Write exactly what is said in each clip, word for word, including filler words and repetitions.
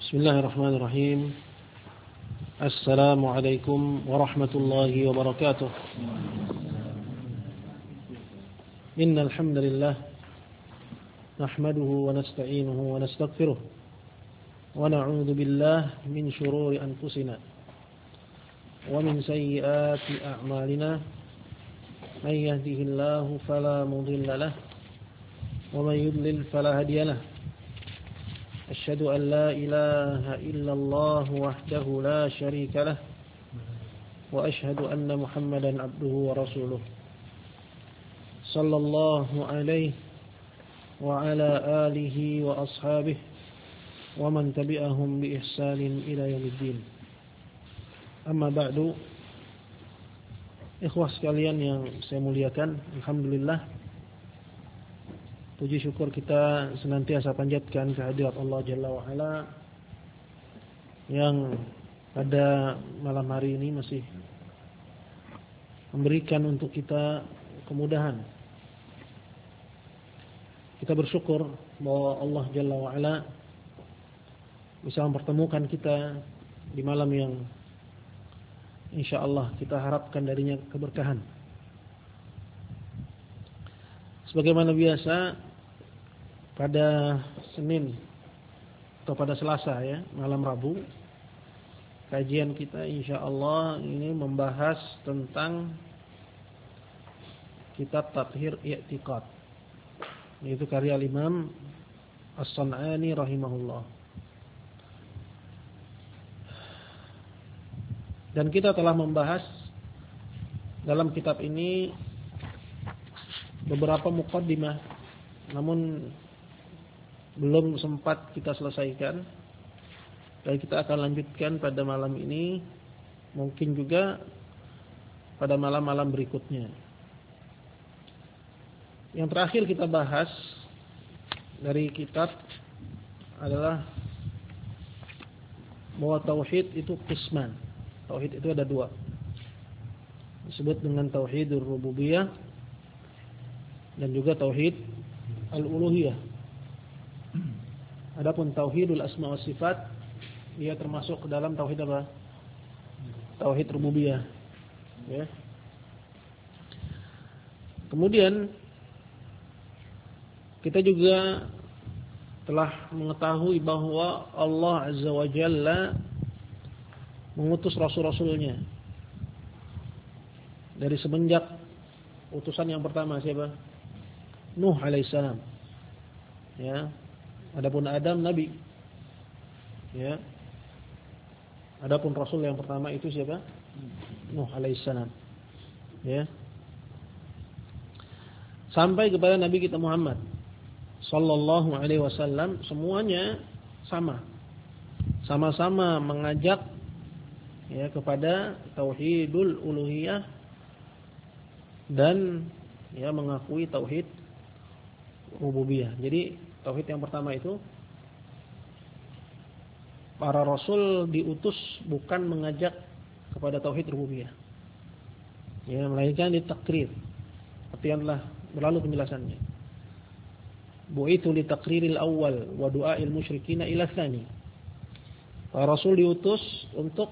Bismillahirrahmanirrahim. Assalamualaikum warahmatullahi wabarakatuh. Innal hamdalillah nahmaduhu wa nasta'inuhu wa nastaghfiruh wa na'udzu billahi min shururi anfusina wa min sayyiati a'malina. May yahdihillahu fala mudilla lahu wa may yudlil fala hadiya lahu. Asyhadu an la ilaha illallah wahdahu la syarika lah wa asyhadu anna Muhammadan abduhu wa rasuluh sallallahu alaihi wa ala alihi wa ashabihi wa man tabi'ahum bi ihsanin ila yaumiddin. Amma ba'du. Ikhwah sekalian yang saya muliakan, alhamdulillah, puji syukur kita senantiasa panjatkan kehadirat Allah Jalla wa'ala yang pada malam hari ini masih memberikan untuk kita kemudahan. Kita bersyukur bahwa Allah Jalla wa'ala bisa mempertemukan kita di malam yang insyaallah kita harapkan darinya keberkahan. Sebagaimana biasa pada Senin atau pada Selasa ya, malam Rabu, kajian kita insyaallah ini membahas tentang kitab Tathhir I'tiqad, yaitu karya Imam As-San'ani rahimahullah. Dan kita telah membahas dalam kitab ini beberapa muqaddimah, namun belum sempat kita selesaikan, dan kita akan lanjutkan pada malam ini, mungkin juga pada malam-malam berikutnya. Yang terakhir kita bahas dari kitab adalah bahwa tauhid itu qisman. Tauhid itu ada dua, disebut dengan tauhidur rububiyah dan juga tauhid al-uluhiyah. Adapun tauhidul asma wa sifat, dia termasuk ke dalam tauhid apa? Tauhid rububiyah. Ya. Kemudian kita juga telah mengetahui bahwa Allah Azza wa Jalla mengutus rasul-rasulnya. Dari semenjak utusan yang pertama siapa? Nuh alaihissalam. Ya. Adapun Adam nabi. Ya. Adapun rasul yang pertama itu siapa? Nuh alaihissalam. Ya. Sampai kepada Nabi kita Muhammad sallallahu alaihi wasallam, semuanya sama. Sama-sama mengajak ya kepada tauhidul uluhiyah dan ya mengakui tauhid rububiyah. Jadi tauhid yang pertama itu, para rasul diutus bukan mengajak kepada tauhid rububiyah, ya, melainkan ditakrir. Seperti yang telah berlalu penjelasannya. Bu'itsu li taqriril awal wa du'ail musyrikina ila tsani. Para rasul diutus untuk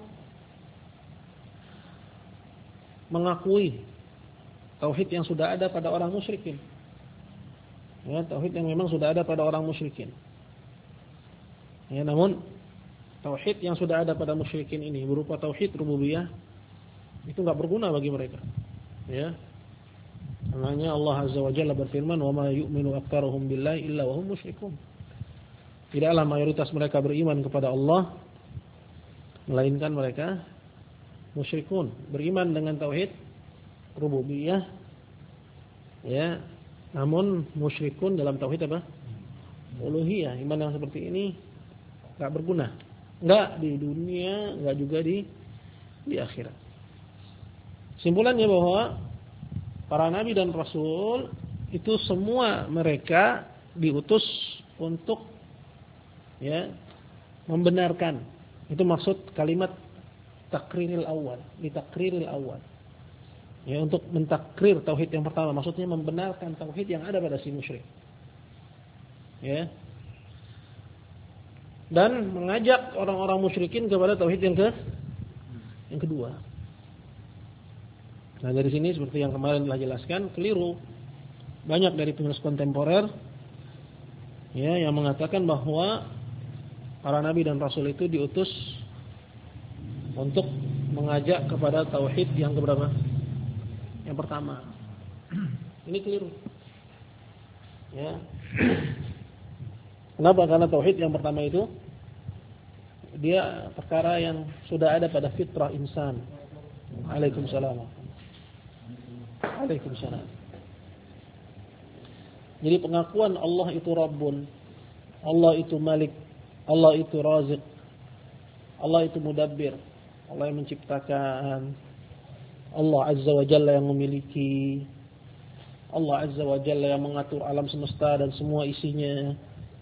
mengakui tauhid yang sudah ada pada orang musyrikin. Ya, tauhid yang memang sudah ada pada orang musyrikin. Ya, namun tauhid yang sudah ada pada musyrikin ini berupa tauhid rububiyah itu enggak berguna bagi mereka. Ya. Karena Allah Azza wa Jalla berfirman, "Wa ma yu'minu aktsaruhum billahi illa wa hum musyrikun." Tidaklah mayoritas mereka beriman kepada Allah melainkan mereka musyrikun, beriman dengan tauhid rububiyah, ya, namun musyrikun dalam tauhid apa? Uluhiyah. Iman yang seperti ini enggak berguna, enggak di dunia, enggak juga di di akhirat. Simpulannya bahwa para nabi dan rasul itu semua mereka diutus untuk ya membenarkan. Itu maksud kalimat takriril awal, ditakriril awal. Ya, untuk mentakrir tauhid yang pertama, maksudnya membenarkan tauhid yang ada pada si musyrik. Ya. dan mengajak orang-orang musyrikin kepada tauhid yang ke yang kedua. Nah, dari sini seperti yang kemarin telah jelaskan, keliru banyak dari penulis kontemporer ya yang mengatakan bahwa para nabi dan rasul itu diutus untuk mengajak kepada tauhid yang keberapa? Yang pertama. Ini keliru. Ya. Kenapa? Karena tauhid yang pertama itu dia perkara yang sudah ada pada fitrah insan. Waalaikumsalam. Waalaikumsalam. Jadi pengakuan Allah itu Rabbun, Allah itu Malik, Allah itu Razik, Allah itu Mudabbir, Allah yang menciptakan, Allah Azza wa Jalla yang memiliki, Allah Azza wa Jalla yang mengatur alam semesta dan semua isinya.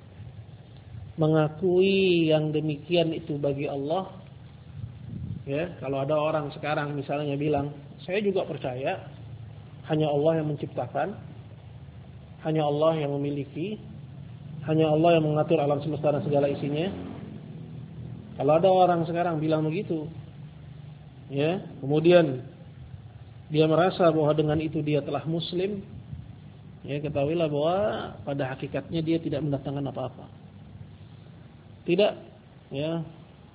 Mengakui yang demikian itu bagi Allah. Ya, kalau ada orang sekarang misalnya bilang, saya juga percaya hanya Allah yang menciptakan, hanya Allah yang memiliki, hanya Allah yang mengatur alam semesta dan segala isinya. Kalau ada orang sekarang bilang begitu, ya, kemudian dia merasa bahwa dengan itu dia telah muslim, ya, ketahuilah bahwa pada hakikatnya dia tidak mendatangkan apa-apa. Tidak, ya,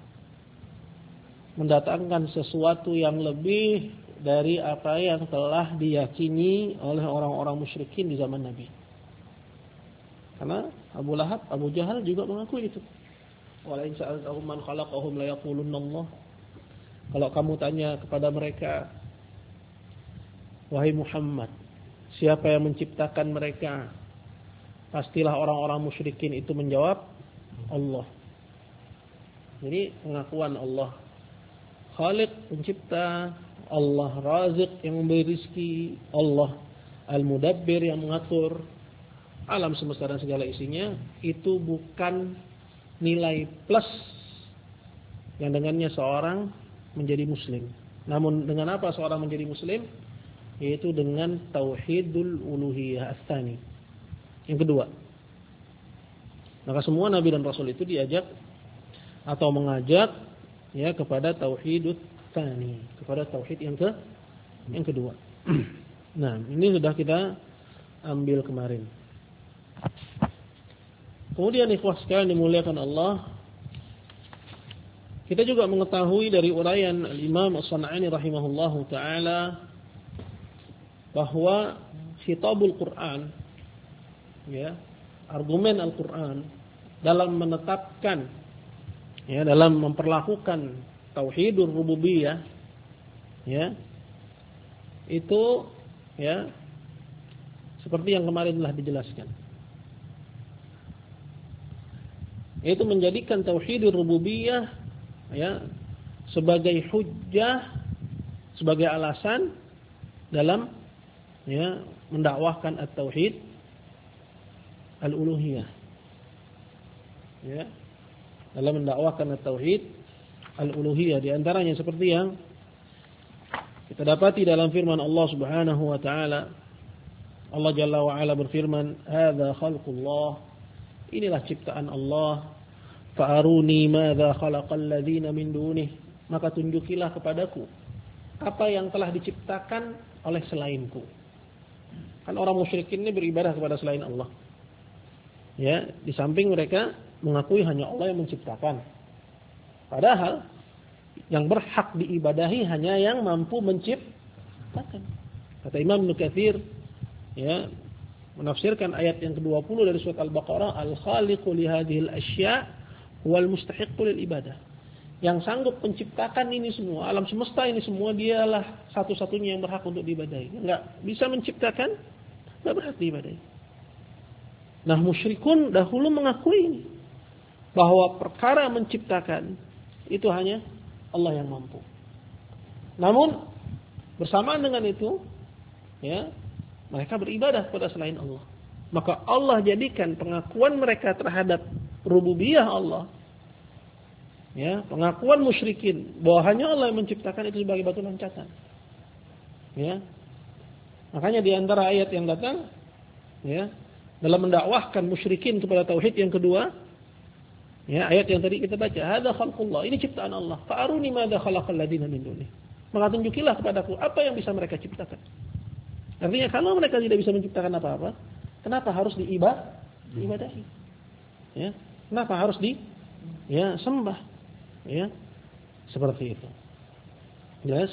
mendatangkan sesuatu yang lebih dari apa yang telah diyakini oleh orang-orang musyrikin di zaman Nabi. Karena Abu Lahab, Abu Jahal juga mengakui itu. Wala in sa'altahum man khalaqahum la yaqulunna Allah. Kalau kamu tanya kepada mereka, wahai Muhammad, siapa yang menciptakan mereka? Pastilah orang-orang musyrikin itu menjawab, Allah. Jadi pengakuan Allah Khaliq, pencipta, Allah Razik yang memberi rizki, Allah Al-Mudabbir yang mengatur alam semesta dan segala isinya, itu bukan nilai plus yang dengannya seorang menjadi muslim. Namun dengan apa seorang menjadi muslim? Yaitu dengan tauhidul uluhiyah ats-tsani. Yang kedua. Maka semua nabi dan rasul itu diajak atau mengajak ya kepada tauhidut tsani, kepada tauhid yang ke yang kedua. Nah, ini sudah kita ambil kemarin. Kemudian ikhwah sekalian dimuliakan Allah, kita juga mengetahui dari uraian Al-Imam As-San'ani rahimahullahu taala bahwa khitabul Quran, ya, argumen Al-Quran dalam menetapkan, ya, dalam memperlakukan tauhidur rububiyah, ya, itu, ya, seperti yang kemarin telah dijelaskan, yaitu menjadikan tauhidur rububiyah, ya, sebagai hujjah, sebagai alasan dalam, ya, mendakwahkan at-tauhid al-uluhiyah, ya, dalam mendakwahkan at-tauhid al-uluhiyah. Di antaranya seperti yang kita dapati dalam firman Allah Subhanahu wa taala. Allah Jalla wa Ala berfirman, "Hadza khalqullah." Inilah ciptaan Allah. "Fa'aruni madza khalaqal ladzina min dunih." Maka tunjukilah kepadaku apa yang telah diciptakan oleh selainku. Kan orang musyrikin ini beribadah kepada selain Allah. Ya, di samping mereka mengakui hanya Allah yang menciptakan. Padahal yang berhak diibadahi hanya yang mampu menciptakan. Kata Imam Ibnu Katsir, ya, menafsirkan ayat yang kedua puluh dari surat Al-Baqarah, "Al-khaliqu li hadhil asya' wal mustahiqqu lil ibadah." Yang sanggup menciptakan ini semua, alam semesta ini semua, dialah satu-satunya yang berhak untuk diibadahi. Enggak bisa menciptakan, enggak berhak diibadahi. Nah, musyrikun dahulu mengakui ini, bahwa perkara menciptakan itu hanya Allah yang mampu. Namun bersamaan dengan itu, ya, mereka beribadah kepada selain Allah. Maka Allah jadikan pengakuan mereka terhadap rububiyah Allah, ya, pengakuan musyrikin bahwa hanya Allah yang menciptakan, itu sebagai batu loncatan. Ya. Makanya di antara ayat yang datang, ya, dalam mendakwahkan musyrikin kepada tauhid yang kedua, Ya, ayat yang tadi kita baca, hadza khalqullah, ini ciptaan Allah. Fa'aruni madza khalaqal ladzina min dunihi. Maka tunjukilah kepadaku apa yang bisa mereka ciptakan. Artinya kalau mereka tidak bisa menciptakan apa-apa, kenapa harus diibad diibadahi? Ya, kenapa harus di ya sembah? Ya, seperti itu. Jelas?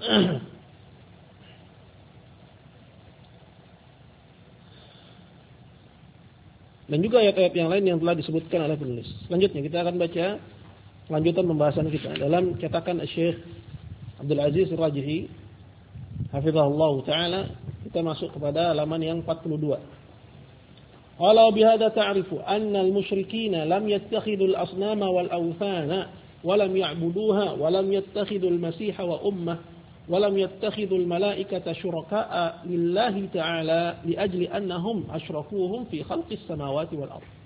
Dan juga ayat-ayat yang lain yang telah disebutkan oleh penulis. Selanjutnya kita akan baca lanjutan pembahasan kita dalam cetakan Syekh Abdul Aziz Ar-Rajihi hafizahullah taala. Kita masuk kepada halaman yang empat puluh dua. Qala bihadza ta'rifu anna al-musyrikeen lam yattakhidul asnama wal awthana wa lam ya'buduha wa lam yattakhidul masiha wa ummah wa lam yattakhidul malaikata syuraka'a lillahi ta'ala li ajli annahum asyrakuhum fi khalqis samawati wal ardh.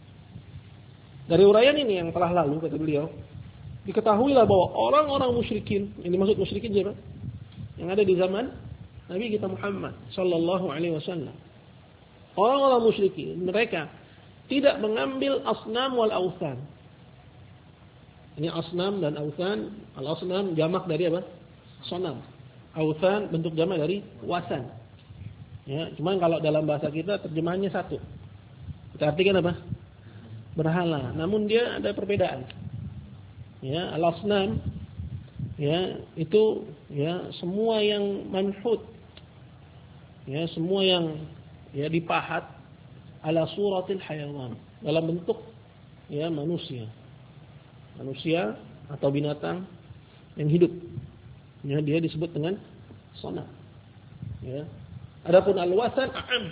Dari uraian ini yang telah lalu kata beliau, diketahuilah bahwa orang-orang musyrikin, ini maksud musyrikin siapa? Yang ada di zaman Nabi kita Muhammad sallallahu alaihi wasallam. Orang-orang musyrikin mereka tidak mengambil asnam wal authan. Ini asnam dan authan, al-asnam jamak dari apa? Sonam. Authan bentuk jamak dari wasan. Ya, cuman kalau dalam bahasa kita terjemahannya satu. Kita artikan apa? Berhala. Namun dia ada perbedaan. Ya, al-asnam ya, itu ya semua yang manhut. Ya, semua yang ya dipahat ala suratil hayawan, dalam bentuk ya manusia. Manusia atau binatang yang hidup. Ya, dia disebut dengan sonam. Ya. Adapun al-wasan a'am.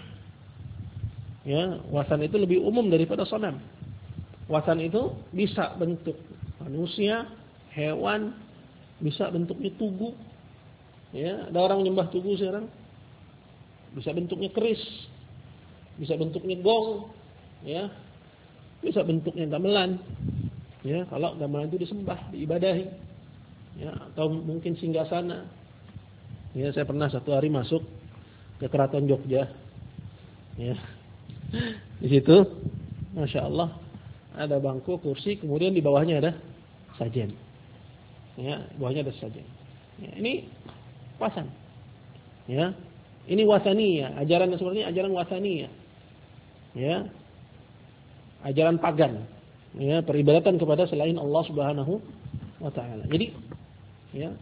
Ya, wasan itu lebih umum daripada sonam. Wasan itu bisa bentuk manusia, hewan, bisa bentuknya tugu. Ya, ada orang nyembah tugu sekarang. Bisa bentuknya keris, bisa bentuknya gong, ya, bisa bentuknya gamelan. Ya, kalau gamelan itu disembah, diibadahi. Ya, atau mungkin singgasana. Ya, saya pernah satu hari masuk ke Keraton Jogja. Ya. Di situ Masya Allah ada bangku, kursi, kemudian di bawahnya ada sajen. Ya, di bawahnya ada sajen. Ya, ini wasan. Ya. Ini wasaniyah, ajaran seperti ini ajaran wasaniyah. Ya. Ajaran pagan. Ya, peribadatan kepada selain Allah Subhanahu wa taala. Jadi ya,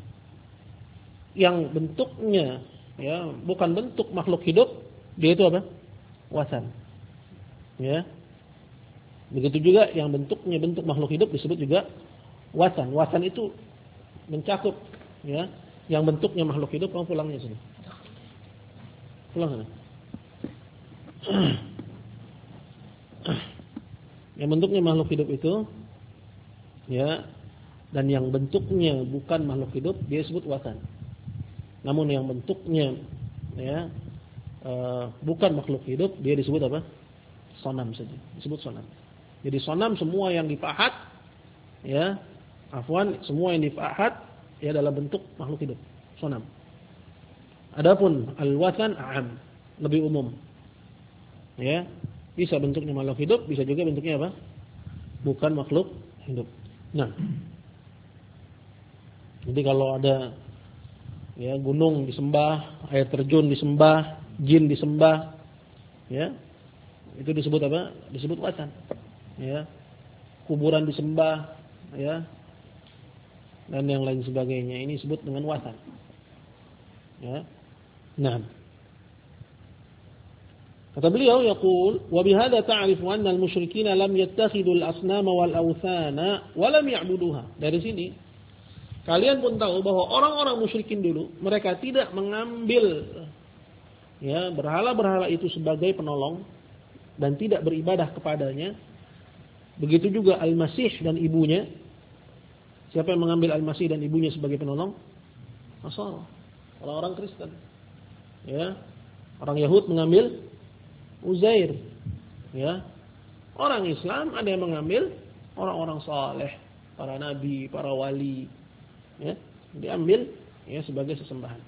yang bentuknya ya bukan bentuk makhluk hidup, dia itu apa? Wasan. Ya. Begitu juga yang bentuknya bentuk makhluk hidup disebut juga wasan. Wasan itu mencakup ya, yang bentuknya makhluk hidup. Kamu pulangnya sini. Pulang sana. Yang bentuknya makhluk hidup itu ya, dan yang bentuknya bukan makhluk hidup dia sebut wasan. Namun yang bentuknya ya e, bukan makhluk hidup dia disebut apa? Sonam saja. Disebut sonam. Jadi sonam semua yang dipahat ya, afwan, semua yang dipahat ya dalam bentuk makhluk hidup. Sonam. Adapun al-wasan a'am, lebih umum. Ya, bisa bentuknya makhluk hidup, bisa juga bentuknya apa? Bukan makhluk hidup. Nah, jadi kalau ada ya gunung disembah, air terjun disembah, jin disembah, ya, itu disebut apa? Disebut wasan. Ya, kuburan disembah, ya, dan yang lain sebagainya. Ini disebut dengan wasan. Ya. Nah, kata beliau yaqul wa bihadza ta'rifu anna al-musyrikin lam yattakhidul asnama wal awthana wa lam ya'buduha. Dari sini kalian pun tahu bahwa orang-orang musyrikin dulu mereka tidak mengambil ya berhala-berhala itu sebagai penolong dan tidak beribadah kepadanya. Begitu juga Al-Masih dan ibunya. Siapa yang mengambil Al-Masih dan ibunya sebagai penolong? Nasara, orang-orang Kristen. Ya, orang Yahud mengambil Uzair. Ya, orang Islam ada yang mengambil orang-orang saleh, para nabi, para wali. Ya, diambil ya sebagai sesembahan.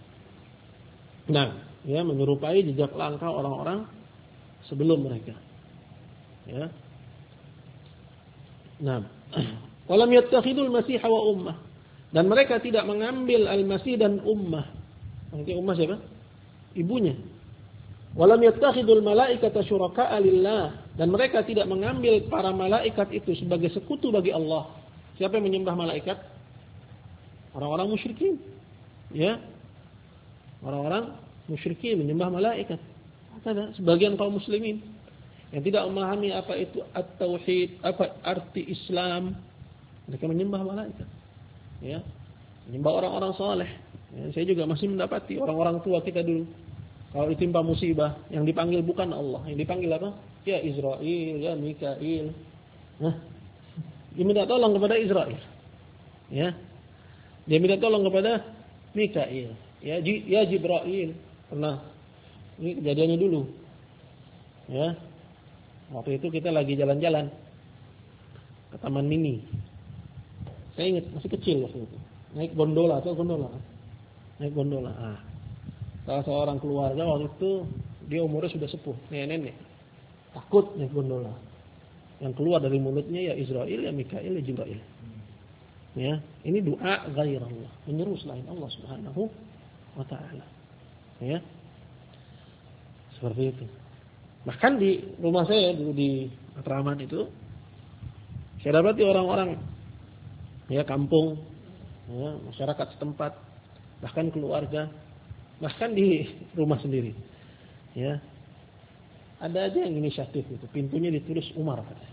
Nah, ya menyerupai jejak langkah orang-orang sebelum mereka. Ya. Nah, walam yattakhidul Masih wa ummah. Dan mereka tidak mengambil Al-Masih dan ummah. Nanti ummah siapa? Ibunya. Walam yattakhidul malaikata syuraka'a lillah. Dan mereka tidak mengambil para malaikat itu sebagai sekutu bagi Allah. Siapa yang menyembah malaikat? Orang-orang musyrikin. Ya. Orang-orang musyrikin menyembah malaikat. Ada sebagian kaum muslimin yang tidak memahami apa itu at-tauhid, apa arti Islam, mereka menyembah malaikat. Ya. Menyembah orang-orang saleh. Ya, saya juga masih mendapati orang-orang tua kita dulu kalau ditimpa musibah yang dipanggil bukan Allah, yang dipanggil apa? Ya Israel, ya Mikail. Nah, dia minta tolong kepada Israel. Ya. Dia minta tolong kepada Mikail. Ya, ya Jibril. Pernah ini kejadiannya dulu. Ya. Waktu itu kita lagi jalan-jalan ke Taman Mini. Saya ingat masih kecil waktu itu. Naik gondola atau gondola. Naik gondola. Ah. Salah seorang keluarga waktu itu dia umurnya sudah sepuh, nenek-nenek. Takut naik gondola. Yang keluar dari mulutnya ya Israel, ya Mikail, ya Jibril. Ya, ini doa ghairallah, menyeru selain Allah Subhanahu wa taala. Ya. Seperti itu. Bahkan di rumah saya dulu di Matraman itu saya dapati orang-orang ya kampung, ya, masyarakat setempat, bahkan keluarga, bahkan di rumah sendiri. Ya. Ada aja yang inisiatif itu, pintunya ditulis Umar katanya.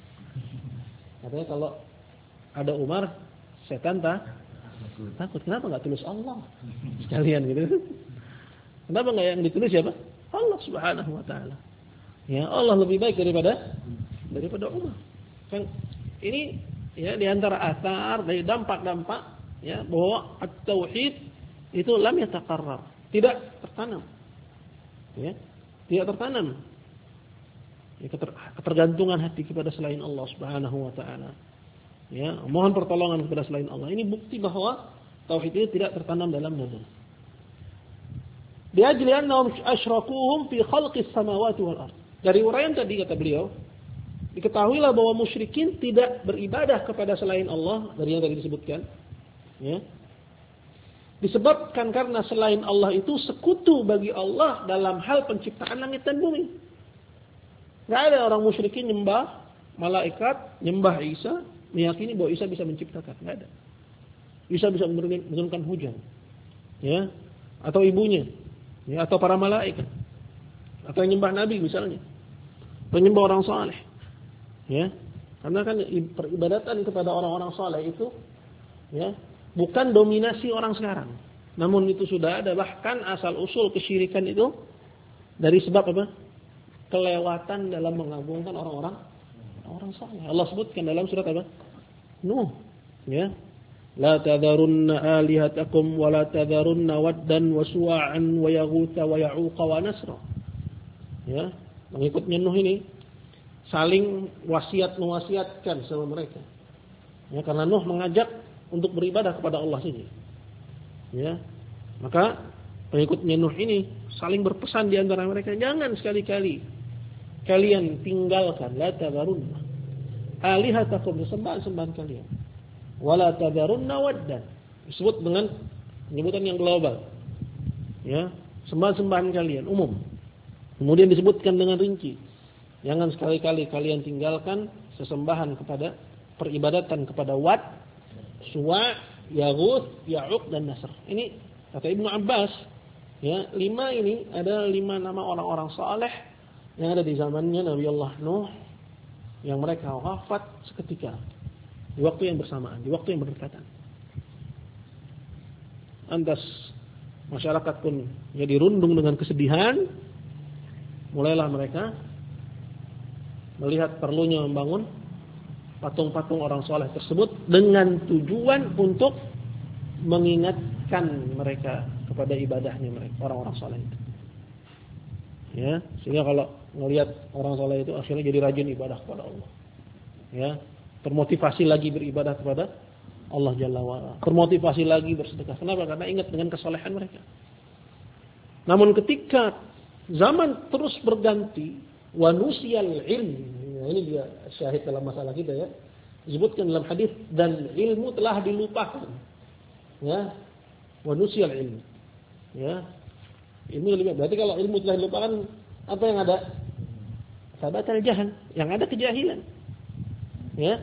Katanya kalau ada Umar, setan tak takut. Kenapa enggak tulis Allah sekalian gitu? Kenapa enggak yang ditulis siapa? Allah Subhanahu wa taala. Ya, Allah lebih baik daripada daripada Umar. Kan ini ya di antara athar dari dampak-dampak ya bahwa at-tauhid itu lam yataqarrar, tidak tertanam. Ya, tidak tertanam. Ya, ketergantungan hati kepada selain Allah Subhanahu wa taala. Ya, mohon pertolongan kepada selain Allah. Ini bukti bahwa tauhid itu tidak tertanam dalam dada. Biajli annahum asyrakuhum fi khalqis samawati wal ardh. Dari uraian tadi kata beliau, diketahuilah bahwa musyrikin tidak beribadah kepada selain Allah dari yang tadi disebutkan. Ya. Disebabkan karena selain Allah itu sekutu bagi Allah dalam hal penciptaan langit dan bumi. Tidak ada orang musyrikin nyembah malaikat, nyembah Isa, meyakini bahwa Isa bisa menciptakan. Tidak ada. Isa bisa menurunkan hujan. Ya. Atau ibunya. Ya. Atau para malaikat. Atau yang nyembah Nabi misalnya. Penyembah orang saleh. Ya. Karena kan peribadatan kepada orang-orang saleh itu ya, bukan dominasi orang sekarang. Namun itu sudah ada, bahkan asal usul kesyirikan itu dari sebab apa? Kelewatan dalam mengagungkan orang-orang orang saleh. Allah sebutkan dalam surat apa? Nuh, ya. La tadharunna alihatakum wa la tadharunna waddan wa suwa'an wa yaghutha wa ya'uqa wa nasra. Ya. Mengikutnya Nuh ini saling wasiat mewasiatkan sama mereka. Ya, karena Nuh mengajak untuk beribadah kepada Allah saja. Ya. Maka pengikutnya Nuh ini saling berpesan di antara mereka, jangan sekali-kali kalian tinggalkan la tadharunna alihatakum, sembahan-sembahan kalian. Wala tadharunna waddan. Disebut dengan penyebutan yang global. Ya, sembahan-sembahan kalian umum. Kemudian disebutkan dengan rinci. Jangan sekali-kali kalian tinggalkan sesembahan kepada peribadatan kepada Wad, Suwa', Yaghuth, Ya'uq dan Nasr. Ini kata Ibnu Abbas, ya, lima ini ada lima nama orang-orang saleh yang ada di zamannya Nabi Allah Nuh yang mereka wafat seketika di waktu yang bersamaan, di waktu yang berdekatan. Lantas masyarakat pun ya dirundung dengan kesedihan. Mulailah mereka melihat perlunya membangun patung-patung orang soleh tersebut dengan tujuan untuk mengingatkan mereka kepada ibadahnya mereka, orang-orang soleh itu. Ya, sehingga kalau melihat orang soleh itu akhirnya jadi rajin ibadah kepada Allah. Ya, termotivasi lagi beribadah kepada Allah Jalla wa'ala. Termotivasi lagi bersedekah. Kenapa? Karena ingat dengan kesolehan mereka. Namun ketika zaman terus berganti, wa nusiyal ilm. Ini dia syahid dalam masalah kita ya. Disebutkan dalam hadis dan ilmu telah dilupakan. Ya. Wa nusiyal ilmu. Ya. Ilmu lebih berarti kalau ilmu telah dilupakan apa yang ada? Sabatal jahal, yang ada kejahilan. Ya.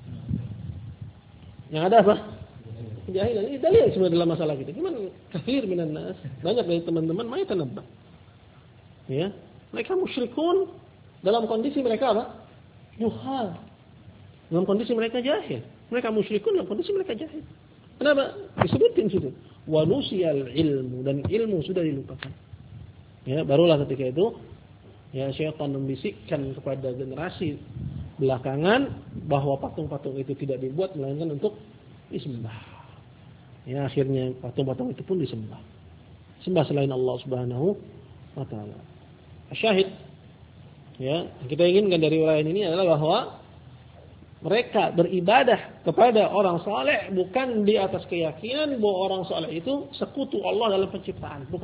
Yang ada apa? Kejahilan. Ini dalil sebenarnya dalam masalah kita. Gimana? Kathir minan nas. Banyak dari teman-teman mai tanabbah. Ya. Mereka musyrikun dalam kondisi mereka apa? Juhal. Dalam kondisi mereka jahil. Mereka musyrikun dalam kondisi mereka jahil. Kenapa? Disebutin situ. Wa nusiyal ilmu, dan ilmu sudah dilupakan. Ya, barulah ketika itu ya syaitan membisikkan kepada generasi belakangan bahwa patung-patung itu tidak dibuat melainkan untuk disembah. Ya, akhirnya patung-patung itu pun disembah. Sembah selain Allah Subhanahu wa taala. Syahid, ya, kita inginkan dari uraian ini adalah bahwa mereka beribadah kepada orang saleh bukan di atas keyakinan bahwa orang saleh itu sekutu Allah dalam penciptaan, bukan.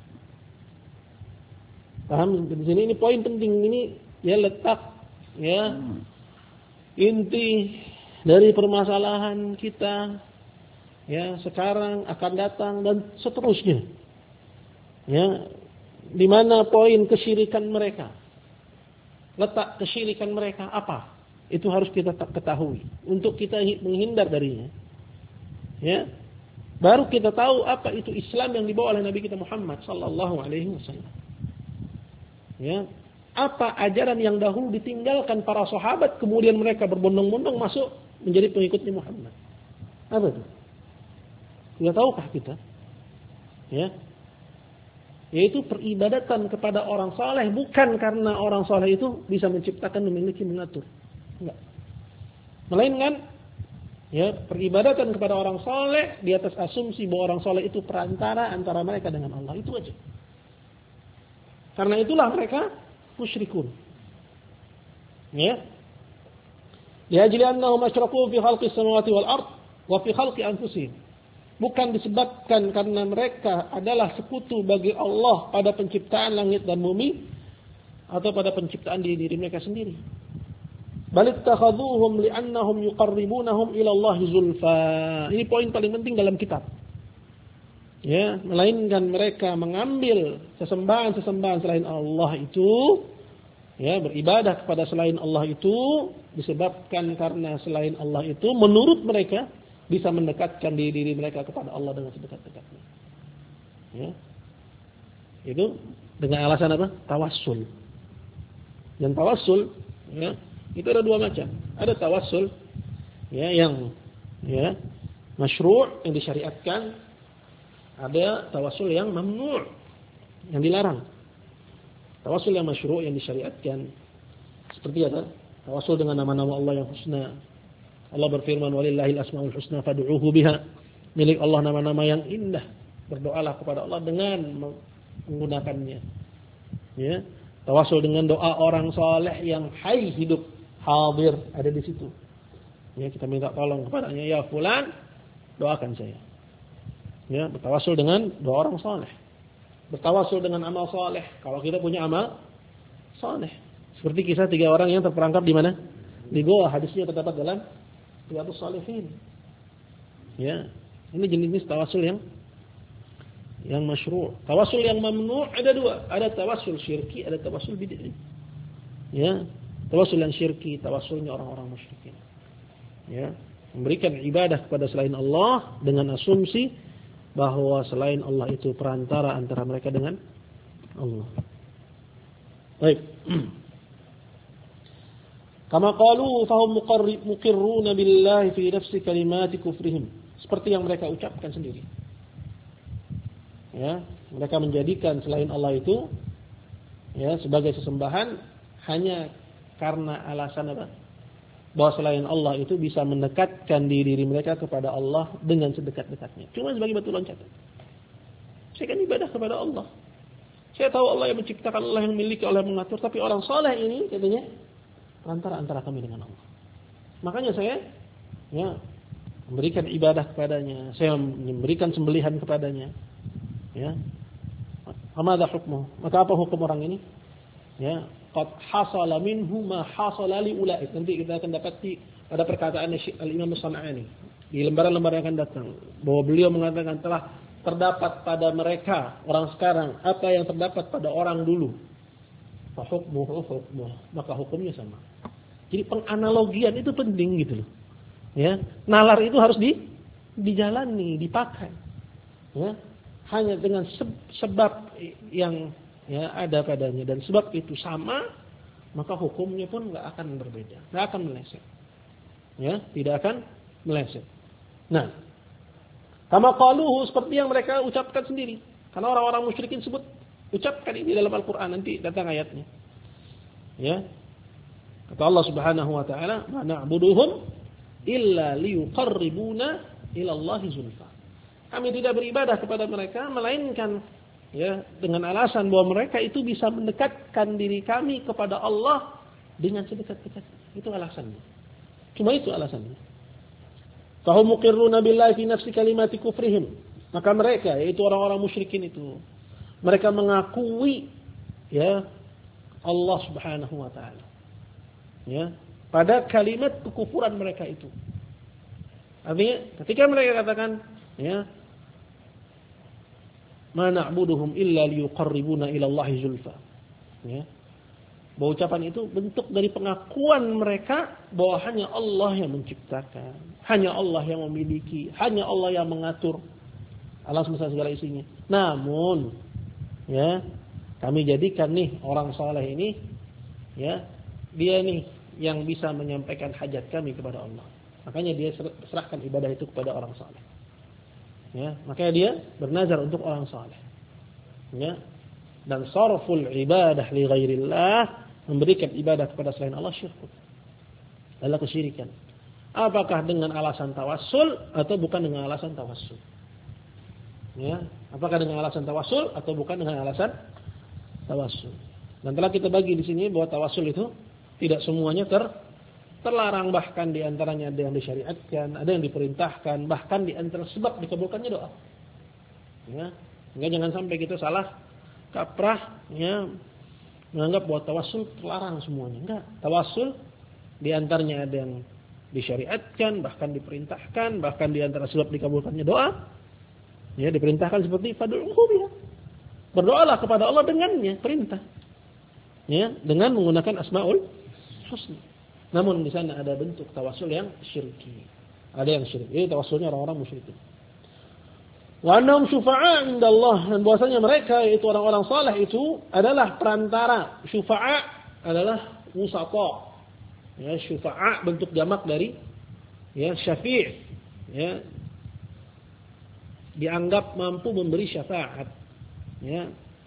Paham di sini, ini poin penting ini ya, letak ya inti dari permasalahan kita ya sekarang, akan datang dan seterusnya. Ya, di mana poin kesyirikan mereka? Letak kesyirikan mereka apa? Itu harus kita ketahui untuk kita menghindar darinya. Ya. Baru kita tahu apa itu Islam yang dibawa oleh Nabi kita Muhammad sallallahu alaihi wasallam. Ya. Apa ajaran yang dahulu ditinggalkan para sahabat kemudian mereka berbondong-bondong masuk menjadi pengikutnya Muhammad. Apa itu? Tidak tahukah kita? Ya. Yaitu peribadatan kepada orang saleh bukan karena orang saleh itu bisa menciptakan, memiliki, mengatur. Enggak. Melainkan ya peribadatan kepada orang saleh di atas asumsi bahwa orang saleh itu perantara antara mereka dengan Allah, itu aja. Karena itulah mereka musyrikun. Ya. Liajli annahum asyraku fi khalqis samawati wal ard wa fi khalqi anfusihim. Bukan disebabkan karena mereka adalah sekutu bagi Allah pada penciptaan langit dan bumi atau pada penciptaan diri diri mereka sendiri. Bal ittakhadhuhum li'annahum yuqarribunahum ila Allah zulfa. Ini poin paling penting dalam kitab. Ya, melainkan mereka mengambil sesembahan-sesembahan selain Allah itu, ya, beribadah kepada selain Allah itu disebabkan karena selain Allah itu menurut mereka bisa mendekatkan diri, diri mereka kepada Allah dengan sedekat-dekatnya. Ya. Itu dengan alasan apa? Tawassul. Dan tawassul, ya, itu ada dua macam. Ada tawassul ya yang ya masyru' yang disyariatkan, ada tawassul yang mamnu' yang dilarang. Tawassul yang masyru' yang disyariatkan seperti apa? Tawassul dengan nama-nama Allah yang husna. Allah berfirman walillahil asmaul husna fad'uuhu biha. Milik Allah nama-nama yang indah. Berdoalah kepada Allah dengan menggunakannya. Ya. Tawassul dengan doa orang saleh yang hayy, hidup, hadir, ada di situ. Ya, kita minta tolong kepadanya, ya fulan, doakan saya. Ya, bertawassul dengan doa orang saleh. Bertawassul dengan amal saleh. Kalau kita punya amal saleh. Seperti kisah tiga orang yang terperangkap di mana? Di goa. Hadisnya terdapat dalam Riyadhus Shalihin. Ya, ini jenis tawassul yang yang masyru'. Tawassul yang mamnu' ada dua. Ada tawassul syirki, ada tawassul bid'i. Ya, tawassul yang syirki, tawassulnya orang-orang musyrikin. Ya, memberikan ibadah kepada selain Allah dengan asumsi bahwa selain Allah itu perantara antara mereka dengan Allah. Baik. Kama qalu fahum muqirruna billahi fi nafsi kalimati kufrihim. Seperti yang mereka ucapkan sendiri. Ya, mereka menjadikan selain Allah itu ya sebagai sesembahan hanya karena alasan apa? Bahwa selain Allah itu bisa mendekatkan diri, diri mereka kepada Allah dengan sedekat-dekatnya. Cuma sebagai batu loncatan. Saya kan ibadah kepada Allah. Saya tahu Allah yang menciptakan, Allah yang memiliki, Allah yang mengatur. Tapi orang saleh ini katanya antara antara kami dengan Allah. Makanya saya ya memberikan ibadah kepadanya. Saya memberikan sembelihan kepadanya. Ya. Amadha hukmuh. Maka apa hukum orang ini? Ya, qad hasala minhu ma hasala li ulaik. Nanti kita akan dapati pada perkataan Al-Imam As-San'ani di lembaran-lembaran yang akan datang, bahwa beliau mengatakan telah terdapat pada mereka orang sekarang apa yang terdapat pada orang dulu. Fa hukmuhu hukmuh, maka hukumnya sama. Jadi penganalogian itu penting gitu loh. Ya, nalar itu harus di dijalani, dipakai. Ya, hanya dengan sebab yang ya ada padanya dan sebab itu sama, maka hukumnya pun nggak akan berbeda, nggak akan meleset. Ya, tidak akan meleset. Nah, kama qaluhu, seperti yang mereka ucapkan sendiri. Karena orang-orang musyrikin sebut, ucapkan ini dalam Al-Qur'an, nanti datang ayatnya. Ya. Kata Allah Subhanahu wa taala, "Ma na'buduhum illa liyuqarribuna ila Allahi zulfa." Kami tidak beribadah kepada mereka melainkan ya dengan alasan bahwa mereka itu bisa mendekatkan diri kami kepada Allah dengan sedekat-dekatnya. Itu alasannya. Cuma itu alasannya. Fahum muqirruna billahi fi nafsi kalimati kufrihim. Maka mereka, yaitu orang-orang musyrikin itu, mereka mengakui ya Allah Subhanahu wa taala. Ya, pada kalimat kekufuran mereka itu. Artinya ketika mereka katakan ya ma na'buduhum illa liyuqarribuna ila Allahi zulfa. Ya. Bahwa ucapan itu bentuk dari pengakuan mereka bahwa hanya Allah yang menciptakan, hanya Allah yang memiliki, hanya Allah yang mengatur alam semesta segala isinya. Namun, ya, kami jadikan nih orang saleh ini, ya, dia nih yang bisa menyampaikan hajat kami kepada Allah. Makanya dia serahkan ibadah itu kepada orang saleh. Ya, makanya dia bernazar untuk orang saleh. Ya. Dan sarful ibadah li ghairillah, memberikan ibadah kepada selain Allah, syirk. Adalah kesyirikan. Apakah dengan alasan tawassul atau bukan dengan alasan tawassul? Ya, apakah dengan alasan tawassul atau bukan dengan alasan tawassul? Dan telah kita bagi di sini bahwa tawassul itu tidak semuanya ter terlarang, bahkan di antaranya ada yang disyariatkan, ada yang diperintahkan, bahkan di antara sebab dikabulkannya doa. Ya, sehingga jangan sampai kita salah kaprah ya menganggap bahwa tawassul terlarang semuanya. Enggak, tawassul di antaranya ada yang disyariatkan, bahkan diperintahkan, bahkan di antara sebab dikabulkannya doa. Ya, diperintahkan seperti fad'uhu biha. Berdoalah kepada Allah dengannya, perintah. Ya, dengan menggunakan Asmaul Husna. Namun di sana ada bentuk tawassul yang syirki. Ada yang syirik. Ini tawassulnya orang-orang musyrikin. Wa annahum syufa'a 'inda Allah, dan bahwasanya mereka yaitu orang-orang saleh itu adalah perantara. Syufa'a adalah wusata. Ya, syufa'a bentuk jamak dari ya syafi'. Ya. Dianggap mampu memberi syafaat. Ya.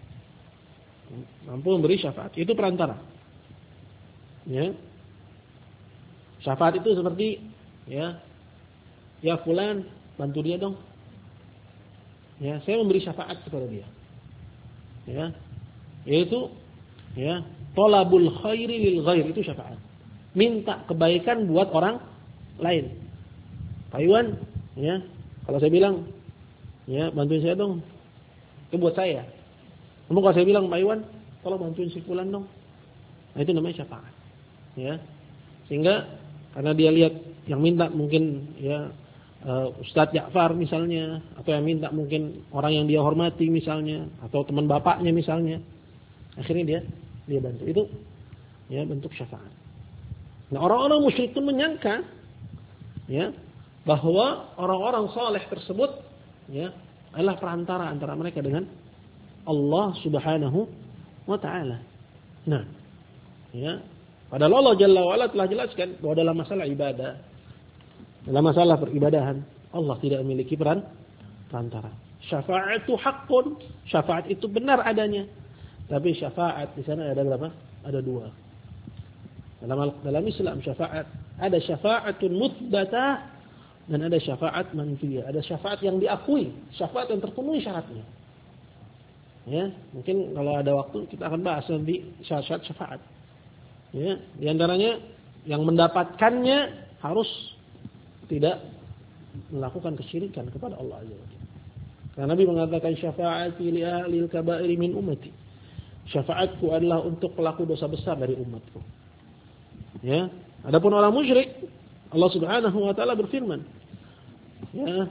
Mampu memberi syafaat. Itu perantara. Ya. Syafaat itu seperti ya, ya fulan bantu dia dong. Ya, saya memberi syafaat kepada dia. Ya. Yaitu ya, talabul khairi lil ghair, itu syafaat. Minta kebaikan buat orang lain. Pak Iwan, ya, kalau saya bilang, ya, bantuin saya dong. Itu buat saya. Namun kalau saya bilang, Pak Iwan, tolong bantuin si fulan dong. Nah, itu namanya syafaat. Ya. Sehingga karena dia lihat yang minta mungkin ya uh, Ustadz Ja'far misalnya, atau yang minta mungkin orang yang dia hormati misalnya, atau teman bapaknya misalnya, akhirnya dia dia bantu. Itu ya bentuk syafaat. Nah, orang-orang musyrik pun menyangka ya bahwa orang-orang saleh tersebut ya adalah perantara antara mereka dengan Allah Subhanahu wa taala. Nah, ya, padahal Allah Jalla wa Ala telah jelaskan bahwa dalam masalah ibadah, dalam masalah peribadahan, Allah tidak memiliki peran perantara. Syafa'atu haqqun, syafaat itu benar adanya. Tapi syafaat di sana ada berapa? Ada dua. Dalam dalam Islam syafaat, ada syafa'atun mutsbatah dan ada syafaat manfiyah. Ada syafaat yang diakui, syafaat yang terpenuhi syaratnya. Ya, mungkin kalau ada waktu kita akan bahas nanti syarat syafaat. Ya, di antaranya yang mendapatkannya harus tidak melakukan kesyirikan kepada Allah Azza wa Jalla. Karena Nabi mengatakan syafaati li ahlil kaba'iri min ummati. Syafaatku adalah untuk pelaku dosa besar dari umatku. Ya, adapun orang musyrik, Allah Subhanahu wa taala berfirman, ya.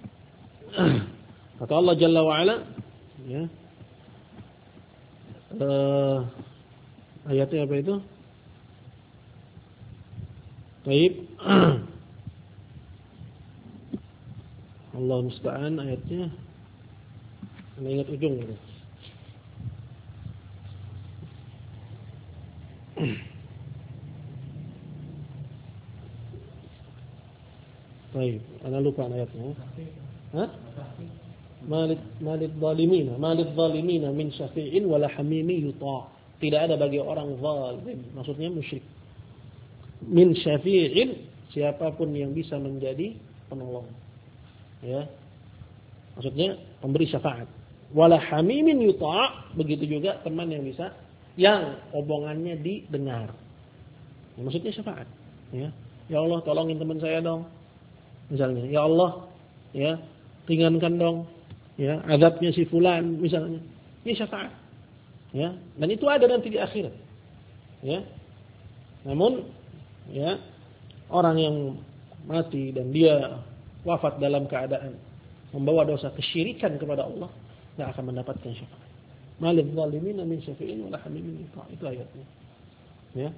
Kata Allah Jalla wa Ala, ya. Uh, ayatnya apa itu? Baik. Allah musta'an ayatnya. Anda ingat ujung gitu. Baik, Anda lupa ayatnya. Hah? Malid malid zalimina, malid zalimina min syafi'in wala hamimi yuta'. Tidak ada bagi orang zalim, maksudnya musyrik. Min syafi'in, siapapun yang bisa menjadi penolong. Ya. Maksudnya pemberi syafaat. Wala hamimin yuta', begitu juga teman yang bisa yang omongannya didengar. Ya, maksudnya syafaat, ya. Ya Allah, tolongin teman saya dong. Misalnya, ya Allah, ya, ringankan dong, ya, azabnya si fulan misalnya. Ini syafaat. Ya, dan itu ada nanti di akhirat. Ya. Namun, ya, orang yang mati dan dia wafat dalam keadaan membawa dosa kesyirikan kepada Allah, tidak akan mendapatkan syafaat. Malil zalimin min syafi'in wala hamimin yuta'. Itu ayatnya. Ya.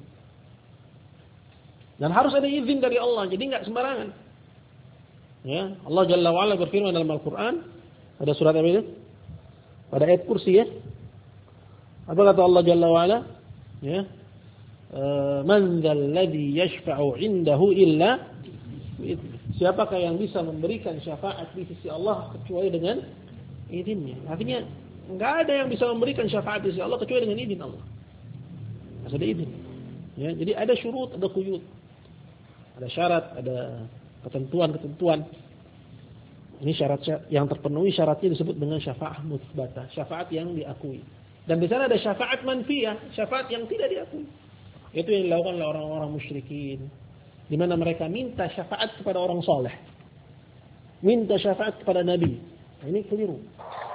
Dan harus ada izin dari Allah, jadi enggak sembarangan. Ya, Allah Jalla wa Ala berfirman dalam Al-Qur'an, ada surat apa itu? Pada ayat kursi, ya. Apa kata Allah Jalla wa Ala? Ya. Man dzal ladzi yashfa'u 'indahu illa bi'idznih. Siapakah yang bisa memberikan syafaat di sisi Allah kecuali dengan izinnya? Artinya enggak ada yang bisa memberikan syafaat di sisi Allah kecuali dengan izin Allah. Harus ada izin. Ya, jadi ada syurut, ada quyut. Ada syarat, ada ketentuan-ketentuan. Ini syarat yang terpenuhi, syaratnya disebut dengan syafaat mutsbatah, syafaat yang diakui. Dan di sana ada syafaat manfiyah, syafaat yang tidak diakui. Itu yang dilakukan oleh orang-orang musyrikin, di mana mereka minta syafaat kepada orang saleh, minta syafaat kepada nabi. Nah, ini keliru.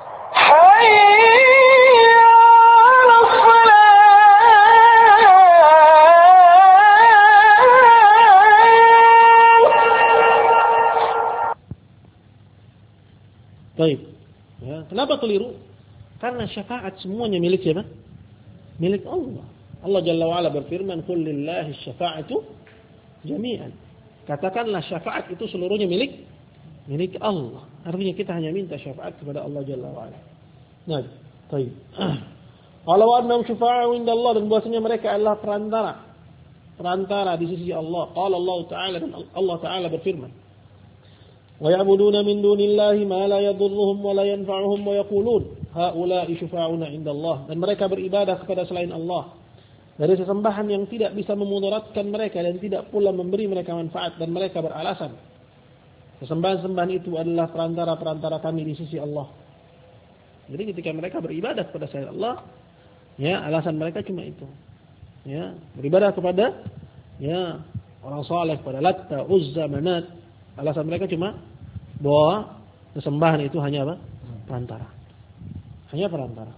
Baik. Ya, kenapa keliru? Karena syafaat semuanya milik siapa? Milik Allah. Allah Jalla wa Ala berfirman, "Qul lillahi syafa'atu jami'an." Katakanlah syafaat itu seluruhnya milik milik Allah. Artinya kita hanya minta syafaat kepada Allah Jalla wa Ala. Nah, baik. Walau annahum syufa'u indallah, dan bahwasanya mereka adalah perantara. Perantara di sisi Allah. Qala Allah Ta'ala, dan Allah Ta'ala berfirman, "Wa ya'buduna min dunillahi ma la yadhurruhum wa la yanfa'uhum wa yaqulun haula'i syufa'una indallah." Dan mereka beribadah kepada selain Allah dari sesembahan yang tidak bisa memudaratkan mereka dan tidak pula memberi mereka manfaat, dan mereka beralasan sesembahan-sembahan itu adalah perantara-perantara kami di sisi Allah. Jadi ketika mereka beribadah kepada selain Allah, ya, alasan mereka cuma itu. Ya, beribadah kepada ya orang saleh, kepada Latta, Uzza, Manat. Alasan mereka cuma bahwa sesembahan itu hanya apa? Perantara. Hanya perantara.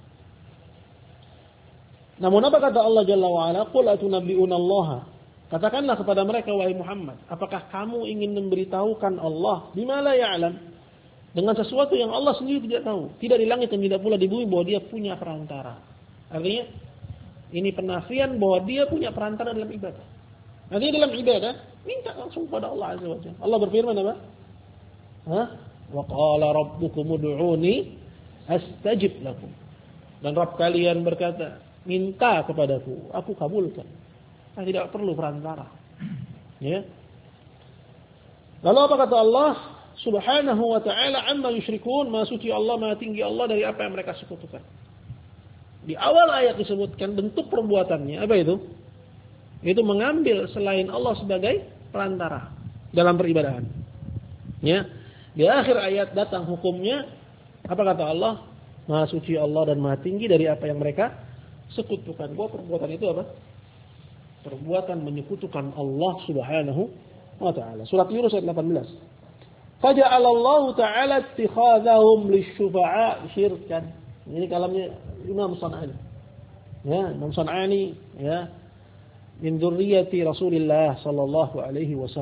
Namun apa kata Allah Jalla wa Ala? Qul atunabbi'una Allah. Katakanlah kepada mereka, wahai Muhammad, apakah kamu ingin memberitahukan Allah bima la ya'lam, dengan sesuatu yang Allah sendiri tidak tahu, tidak di langit dan tidak pula di bumi, bahwa dia punya perantara. Artinya ini penafian bahwa dia punya perantara dalam ibadah. Artinya dalam ibadah minta langsung kepada Allah Azza wa Jalla. Allah berfirman apa? Hah? Wa qala rabbukum ud'uni astajib lakum. Dan Rabb kalian berkata, minta kepadaku, aku kabulkan. Nah, tidak perlu perantara. Ya. Lalu apa kata Allah Subhanahu wa ta'ala, amma yusyrikun, maha suci Allah, maha tinggi Allah dari apa yang mereka sekutukan. Di awal ayat disebutkan bentuk perbuatannya, apa itu? Itu mengambil selain Allah sebagai perantara dalam peribadahan. Ya. Di akhir ayat datang hukumnya, apa kata Allah? Maha suci Allah dan maha tinggi dari apa yang mereka sekutukan. Bahwa perbuatan itu apa? Perbuatan menyekutukan Allah Subhanahu wa ta'ala. Surat Yunus ayat delapan belas. Faja'alallahu ta'ala ittikhadhahum lisyufa'a syirkan. Ini kalamnya Imam San'ani. Ya, Imam San'ani, ya, min dzurriyyati Rasulillah sallallahu alaihi wasallam.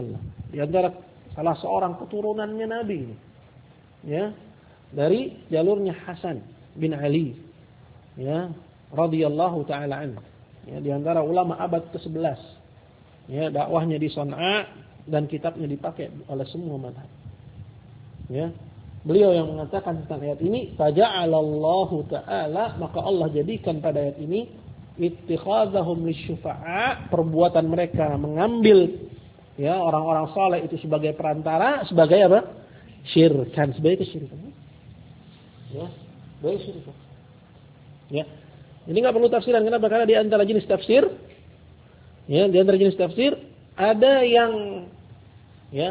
di antara salah seorang keturunannya Nabi, ya, dari jalurnya Hasan bin Ali, ya, radhiyallahu taala anhu, ya, di antara ulama abad kesebelas, ya, dakwahnya di Sana'a dan kitabnya dipakai oleh semua mazhab, ya. Beliau yang mengatakan tentang ayat ini, faja'alallahu ta'ala, maka Allah jadikan pada ayat ini ittikhadzahum lisyufa'a, perbuatan mereka mengambil, ya, orang-orang saleh itu sebagai perantara, sebagai apa? Syirkan, sebagai kesyirikan. Ya, sebagai kesyirikan. Ya. Ini enggak perlu tafsiran, kenapa? Karena di antara jenis tafsir, ya, di antara jenis tafsir ada yang, ya,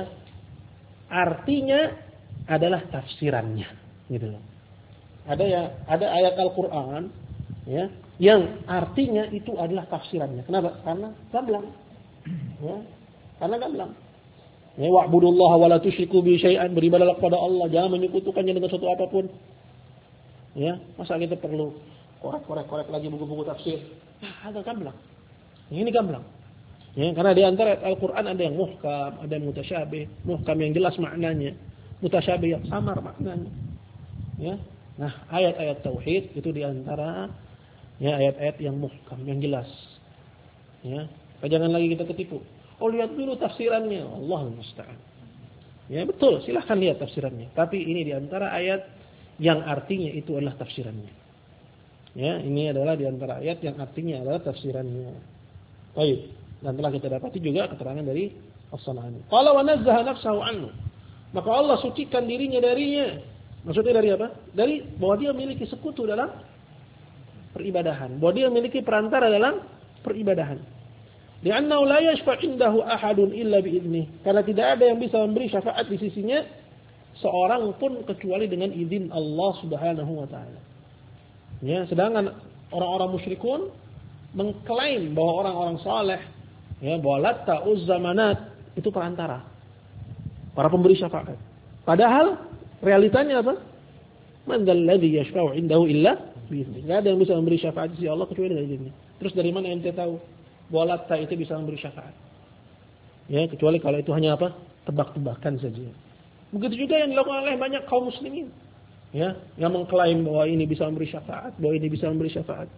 artinya adalah tafsirannya, gitu loh. Ada ya, ada ayat Al-Qur'an, ya, yang artinya itu adalah tafsirannya. Kenapa? Karena gamblang. Ya. Karena gamblang. Ya, wa'budullaha wa la tusyriku bihi syai'an, beribadahlah kepada Allah, jangan menyekutukannya dengan sesuatu apapun. Ya, masa kita perlu korek-korek-korek lagi buku-buku tafsir? Ya, ada gamblang. Ini gamblang. Ya, karena di antara Al-Qur'an ada yang muhkam, ada yang mutasyabih. Muhkam yang jelas maknanya, mutasyabih yang samar maknanya. Ya. Nah, ayat-ayat tauhid itu di antara, ya, ayat-ayat yang muhkam, yang jelas. Ya, jangan lagi kita ketipu. Oh, lihat dulu tafsirannya, Allahul musta'an. Ya, betul, silahkan lihat tafsirannya. Tapi ini di antara ayat yang artinya itu adalah tafsirannya. Ya, ini adalah di antara ayat yang artinya adalah tafsirannya. Baik, dan telah kita dapati juga keterangan dari As-San'ani. Qala wa nazzaha nafsahu anhu. Maka Allah sucikan dirinya darinya. Maksudnya dari apa? Dari bahwa dia memiliki sekutu dalam peribadahan. Bahwa dia memiliki perantara dalam peribadahan. Li'annahu la yashfa' indahu ahadun illa bi'idnih. Karena tidak ada yang bisa memberi syafaat di sisinya seorang pun kecuali dengan izin Allah Subhanahu wa taala. Ya, sedangkan orang-orang musyrikun mengklaim bahwa orang-orang saleh, ya, bahwa Latta, Uzza, Manat itu perantara, para pemberi syafaat. Padahal realitanya apa? Man dzalladzi yashfa'u indahu illa bi'idnih. Enggak ada yang bisa memberi syafaat di sisi Allah kecuali dengan izinnya. Terus dari mana ente tahu bahwa Latta itu bisa memberi syafaat? Ya, kecuali kalau itu hanya apa? Tebak-tebakan saja. Begitu juga yang dilakukan oleh banyak kaum muslimin, ya, yang mengklaim bahwa ini bisa memberi syafaat, bahwa ini bisa memberi syafaat,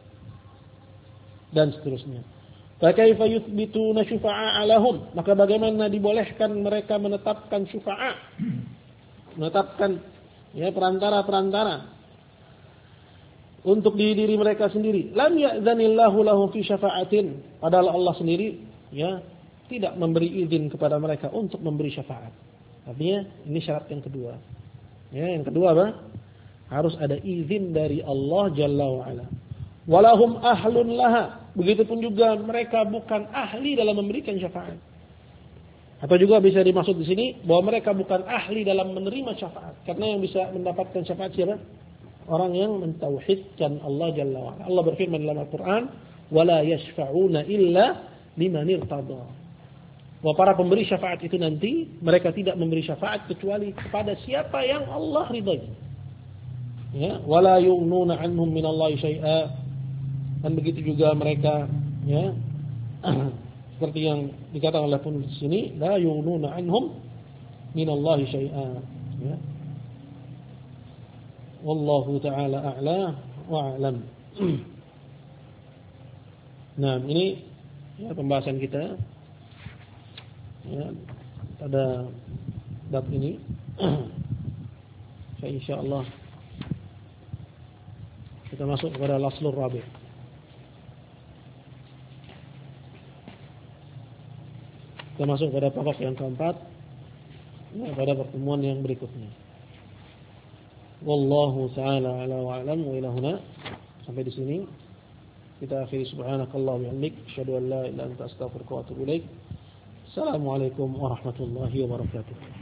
dan seterusnya. Fa kaifa yuthbituna syufa'a lahum? Maka bagaimana dibolehkan mereka menetapkan syufa'a? Menetapkan, ya, perantara-perantara untuk diri diri mereka sendiri. Lam ya'zanillahu lahum fi syafa'atin. Padahal Allah sendiri, ya, tidak memberi izin kepada mereka untuk memberi syafaat. Artinya ini syarat yang kedua. Ya, yang kedua apa? Harus ada izin dari Allah Jalla wa Ala. Walahum ahlun laha. Begitupun juga mereka bukan ahli dalam memberikan syafaat. Atau juga bisa dimaksud di sini bahwa mereka bukan ahli dalam menerima syafaat. Karena yang bisa mendapatkan syafaat siapa? Orang yang mentauhidkan Allah Jalla wa Ala. Allah berfirman dalam Al-Qur'an, "Wala yashfa'una illa liman irtada." Bahwa para pemberi syafaat itu nanti mereka tidak memberi syafaat kecuali kepada siapa yang Allah ridai. Ya, wala yu'nuna anhum minallahi syai'a. Dan begitu juga mereka, ya, seperti yang dikatakan oleh penulis di sini, la yu'nuna anhum minallahi syai'a. Ya. Wallahu ta'ala a'la wa a'lam. Nah, ini, ya, pembahasan kita, ya, pada bab ini. Insyaallah kita masuk kepada al-aslur rabi'. Kita masuk pada pokok yang keempat, ya, pada pertemuan yang berikutnya. Wallahu ta'ala ala wa alam wa ilahuna. Sampai di sini kita akhiri. Subhanakallah wa bihamdik, asyhadu an la ilaha illa anta astaghfiruka wa atubu ilaik. Assalamualaikum warahmatullahi wabarakatuh.